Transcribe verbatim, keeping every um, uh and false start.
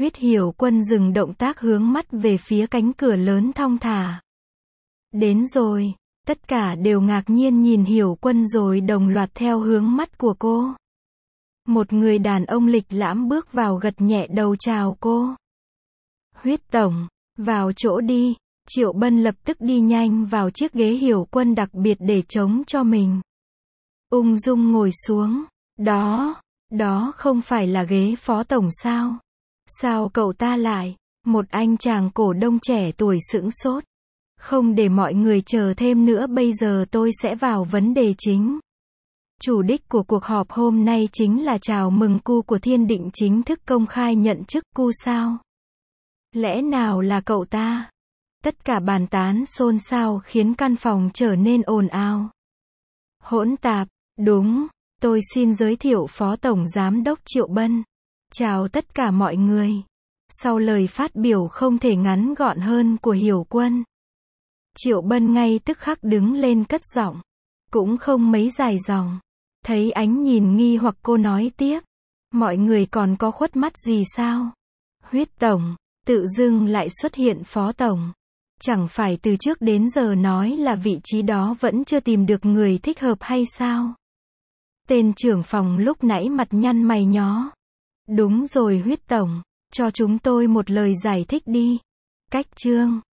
Huyết Hiểu Quân dừng động tác hướng mắt về phía cánh cửa lớn thong thả. Đến rồi. Tất cả đều ngạc nhiên nhìn Hiểu Quân rồi đồng loạt theo hướng mắt của cô. Một người đàn ông lịch lãm bước vào gật nhẹ đầu chào cô. Huyết tổng, vào chỗ đi. Triệu Bân lập tức đi nhanh vào chiếc ghế Hiểu Quân đặc biệt để trống cho mình. Ung dung ngồi xuống. Đó, đó không phải là ghế phó tổng sao? Sao cậu ta lại? Một anh chàng cổ đông trẻ tuổi sững sốt. Không để mọi người chờ thêm nữa, bây giờ tôi sẽ vào vấn đề chính. Chủ đích của cuộc họp hôm nay chính là chào mừng cu của Thiên Định chính thức công khai nhận chức cu sao? Lẽ nào là cậu ta? Tất cả bàn tán xôn xao khiến căn phòng trở nên ồn ào. Hỗn tạp, đúng, tôi xin giới thiệu Phó Tổng Giám đốc Triệu Bân. Chào tất cả mọi người. Sau lời phát biểu không thể ngắn gọn hơn của Hiểu Quân, Triệu Bân ngay tức khắc đứng lên cất giọng. Cũng không mấy dài dòng. Thấy ánh nhìn nghi hoặc cô nói tiếp. Mọi người còn có khuất mắt gì sao? Huyết tổng, tự dưng lại xuất hiện phó tổng. Chẳng phải từ trước đến giờ nói là vị trí đó vẫn chưa tìm được người thích hợp hay sao? Tên trưởng phòng lúc nãy mặt nhăn mày nhó. Đúng rồi Huyết tổng, cho chúng tôi một lời giải thích đi. Cách chương